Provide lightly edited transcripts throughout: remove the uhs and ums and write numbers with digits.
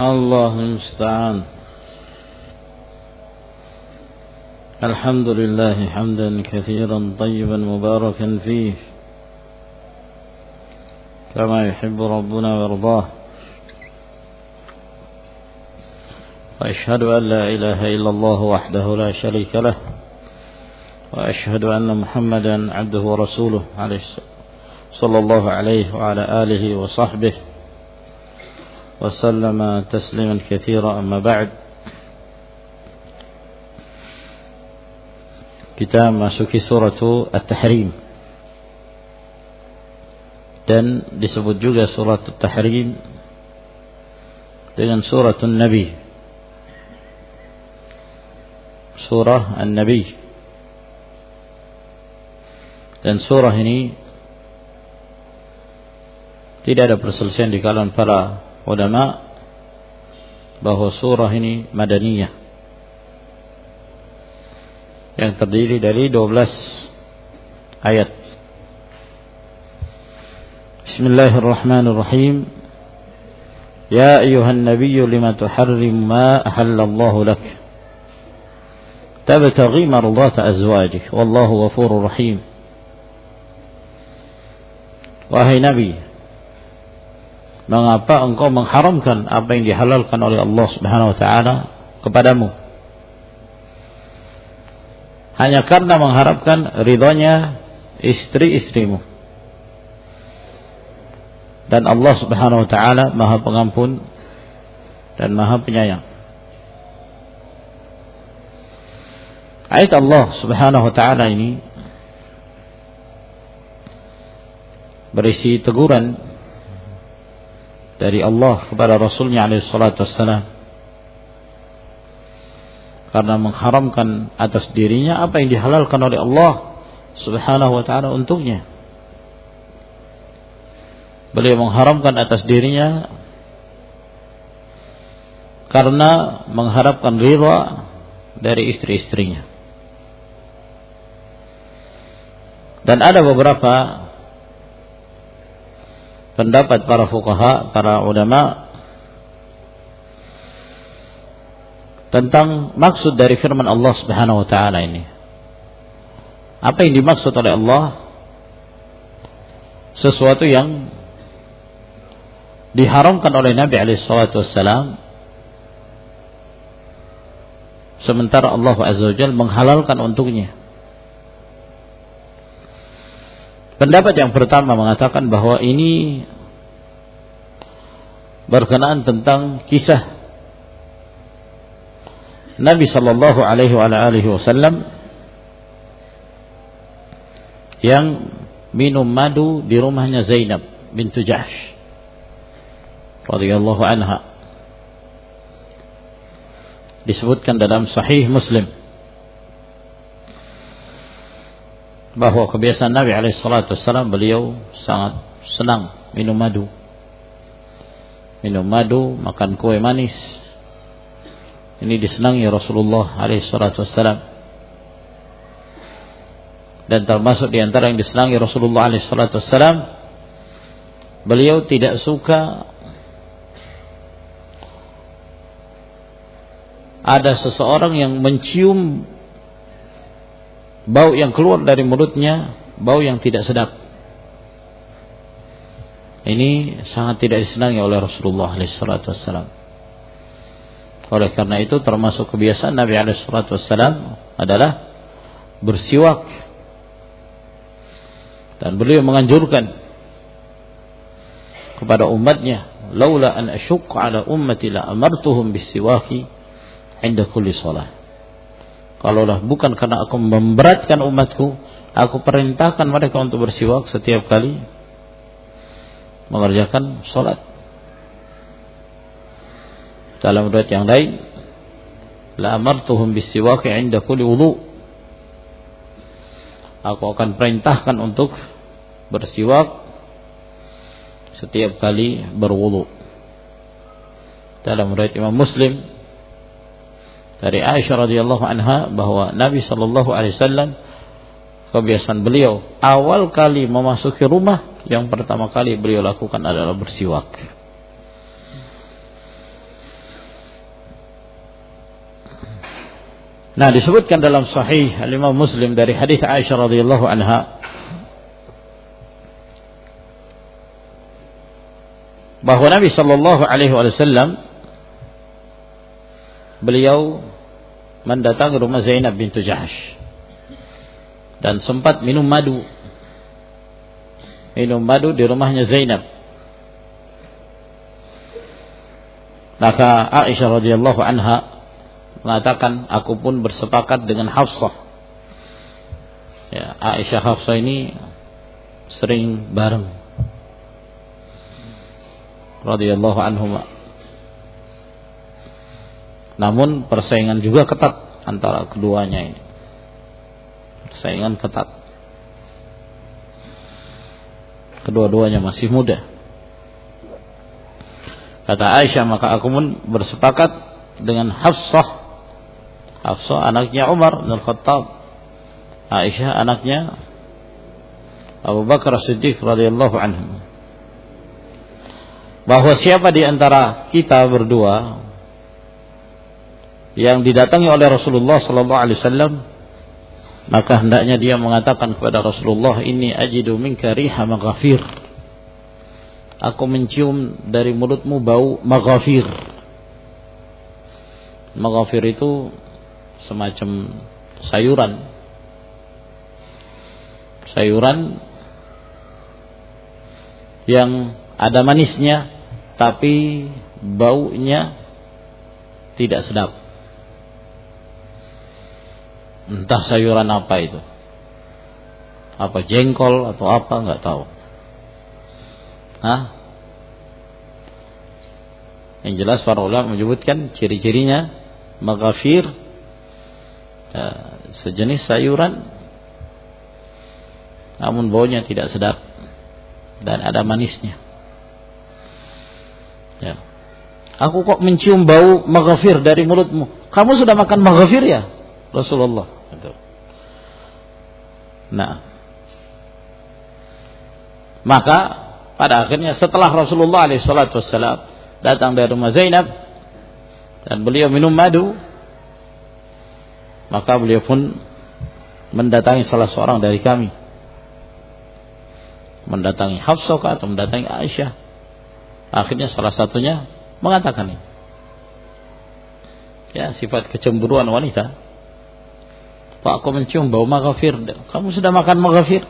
الله المستعان. الحمد لله حمدا كثيرا طيبا مباركا فيه كما يحب ربنا ويرضاه. وأشهد أن لا إله إلا الله وحده لا شريك له، وأشهد أن محمدا عبده ورسوله صلى الله عليه وعلى آله وصحبه وسلم تسليما كثيرا. أما بعد, kita masuki surah At-Tahrim, dan disebut juga surah At-Tahrim dengan surah An-Nabi, surah An-Nabi. Dan surah ini tidak ada perselisihan di kalangan para ulama bahwa surah ini madaniyah, yang terdiri dari 12 ayat. Bismillahirrahmanirrahim. Ya ayyuhan nabiyyu lima tuharrim ma ahallallahu lak tabtaghi mardata azwajik wallahu ghafurur rahim. Wahai Nabi, mengapa engkau mengharamkan apa yang dihalalkan oleh Allah Subhanahu wa taala kepadamu hanya karena mengharapkan ridhonya istri-istrimu? Dan Allah Subhanahu wa taala Maha Pengampun dan Maha Penyayang. Ayat Allah Subhanahu wa taala ini berisi teguran dari Allah kepada Rasulnya alaihi salatu wassalam karena mengharamkan atas dirinya apa yang dihalalkan oleh Allah Subhanahu wa taala untuknya. Beliau mengharamkan atas dirinya karena mengharapkan ridha dari istri-istrinya. Dan ada beberapa pendapat para fuqaha, para ulama tentang maksud dari firman Allah Subhanahu wa taala ini. Apa yang dimaksud oleh Allah? Sesuatu yang diharamkan oleh Nabi alaihi salatu wassalam, sementara Allah azza wajalla menghalalkan untuknya. Pendapat yang pertama mengatakan bahwa ini berkenaan tentang kisah Nabi sallallahu alaihi wasallam yang minum madu di rumahnya Zainab bintu Jahsh radhiyallahu anha. Disebutkan dalam Sahih Muslim bahwa kebiasaan Nabi alaihissalatu wassalam, beliau sangat senang minum madu, makan kue manis. Ini disenangi Rasulullah alaihissalatu wassalam, dan termasuk di antara yang disenangi Rasulullah alaihissalatu wassalam, beliau tidak suka ada seseorang yang mencium bau yang keluar dari mulutnya, bau yang tidak sedap. Ini sangat tidak disenangi oleh Rasulullah SAW. Oleh karena itu termasuk kebiasaan Nabi SAW adalah bersiwak. Dan beliau menganjurkan kepada umatnya, laula an asyukka ala ummati la amartuhum bisiwaki inda kulli shalah. Kalaulah bukan karena aku memberatkan umatku, aku perintahkan mereka untuk bersiwak setiap kali mengerjakan sholat. Dalam riwayat yang lain, la amartuhum bisiwaki 'inda kulli wudu. Aku akan perintahkan untuk bersiwak setiap kali berwudu. Dalam riwayat Imam Muslim dari Aisyah radhiyallahu anha bahwa Nabi sallallahu alaihi wasallam kebiasaan beliau awal kali memasuki rumah, yang pertama kali beliau lakukan adalah bersiwak. Nah, disebutkan dalam Sahih Al-Imam Muslim dari hadis Aisyah radhiyallahu anha bahwa Nabi sallallahu alaihi wasallam beliau mendatangi rumah Zainab bintu Jahsh dan sempat minum madu di rumahnya Zainab. Maka Aisyah radhiyallahu anha mengatakan, aku pun bersepakat dengan Hafsah. Ya, Aisyah Hafsah ini sering bareng radhiyallahu anhuma. Namun persaingan juga ketat antara keduanya ini. Persaingan ketat. Kedua-duanya masih muda. Kata Aisyah, maka aku pun bersepakat dengan Hafsah anaknya Umar bin Khattab, Aisyah anaknya Abu Bakar As-Siddiq radhiyallahu anhu, bahwa siapa di antara kita berdua yang didatangi oleh Rasulullah sallallahu alaihi wasallam, maka hendaknya dia mengatakan kepada Rasulullah, inni ajidu minka riha maghafir, aku mencium dari mulutmu bau maghafir. Maghafir itu semacam sayuran yang ada manisnya tapi baunya tidak sedap. Entah sayuran apa itu, apa jengkol atau apa, nggak tahu. Yang jelas para ulama menyebutkan ciri-cirinya maghafir, sejenis sayuran namun baunya tidak sedap dan ada manisnya. Ya. Aku kok mencium bau maghafir dari mulutmu. Kamu sudah makan maghafir ya Rasulullah? Nah, maka pada akhirnya setelah Rasulullah SAW datang dari rumah Zainab dan beliau minum madu, maka beliau pun mendatangi salah seorang dari kami, mendatangi Hafsah atau mendatangi Aisyah. Akhirnya salah satunya mengatakan ini, ya, sifat kecemburuan wanita. Pak, aku mencium bau maghafir. Kamu sudah makan maghafir?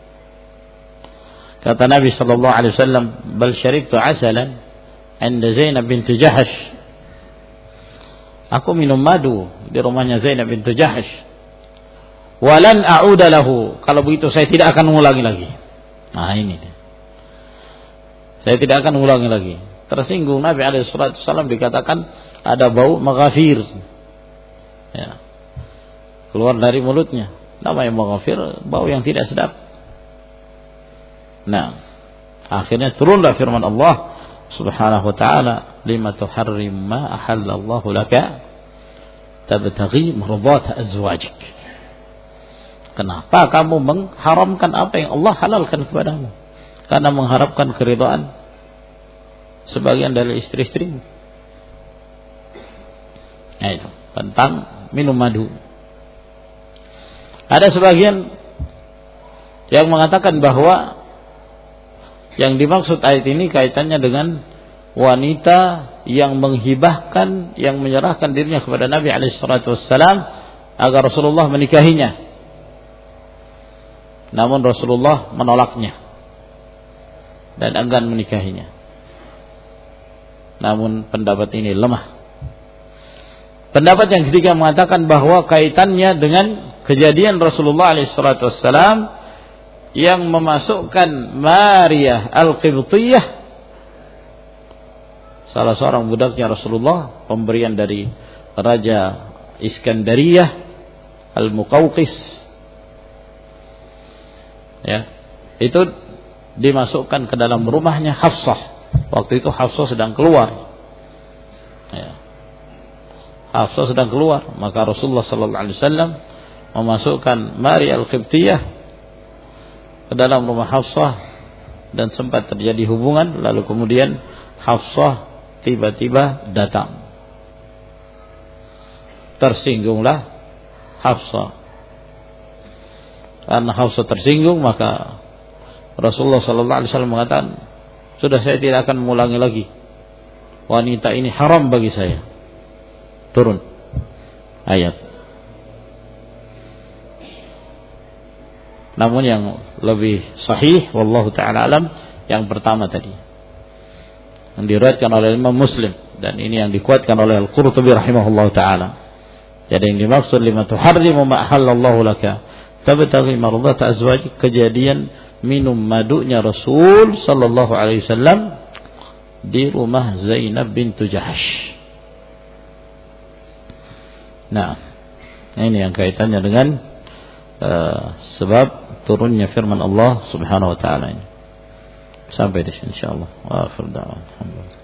Kata Nabi sallallahu alaihi wasallam, bal syaribtu asalan 'inda Zainab binti Jahsh. Aku minum madu di rumahnya Zainab bintu Jahsh. Walan a'uda lahu. Kalau begitu saya tidak akan mengulangi lagi. Nah, ini dia. Saya tidak akan mengulangi lagi. Tersinggung Nabi alaihi wasallam dikatakan ada bau maghafir. Ya. Keluar dari mulutnya. Namanya maghafir, bau yang tidak sedap. Nah, akhirnya turunlah firman Allah Subhanahu wa ta'ala, lima tuharrim ma ahallallahu laka tabtaghi mardhat azwajik. Kenapa kamu mengharamkan apa yang Allah halalkan kepadamu? Karena mengharapkan keridhaan sebagian dari istri-istrimu. Nah, itu tentang minum madu. Ada sebagian yang mengatakan bahwa yang dimaksud ayat ini kaitannya dengan wanita yang menghibahkan, yang menyerahkan dirinya kepada Nabi SAW agar Rasulullah menikahinya. Namun Rasulullah menolaknya dan enggan menikahinya. Namun pendapat ini lemah. Pendapat yang ketiga mengatakan bahwa kaitannya dengan kejadian Rasulullah SAW yang memasukkan Maria Al-Qibtiyah, salah seorang budaknya Rasulullah, pemberian dari Raja Iskandariyah Al-Muqawqis, ya, itu dimasukkan ke dalam rumahnya Hafsah. Waktu itu Hafsah sedang keluar, ya. Hafsah sedang keluar, maka Rasulullah SAW memasukkan Maria Al-Qibtiyah ke dalam rumah Hafsah dan sempat terjadi hubungan. Lalu kemudian Hafsah tiba-tiba datang. Tersinggunglah Hafsah. Karena Hafsah tersinggung, maka Rasulullah sallallahu alaihi wasallam mengatakan, sudah, saya tidak akan mengulangi lagi. Wanita ini haram bagi saya. Turun ayat. Namun yang lebih sahih, wallahu ta'ala alam, yang pertama tadi, yang diriwayatkan oleh Imam Muslim, dan ini yang dikuatkan oleh Al-Qurtubi rahimahullahu ta'ala. Jadi yang dimaksud lima tuharrimu ma halallahu laka tabtaghi mardata azwajik, kejadian minum madunya Rasul sallallahu alaihi wasallam di rumah Zainab bintu Jahash. Nah, ini yang kaitannya dengan sebab turunnya firman Allah Subhanahu wa taala ini. Sampai di sini insyaallah. Wa akhir da'wan.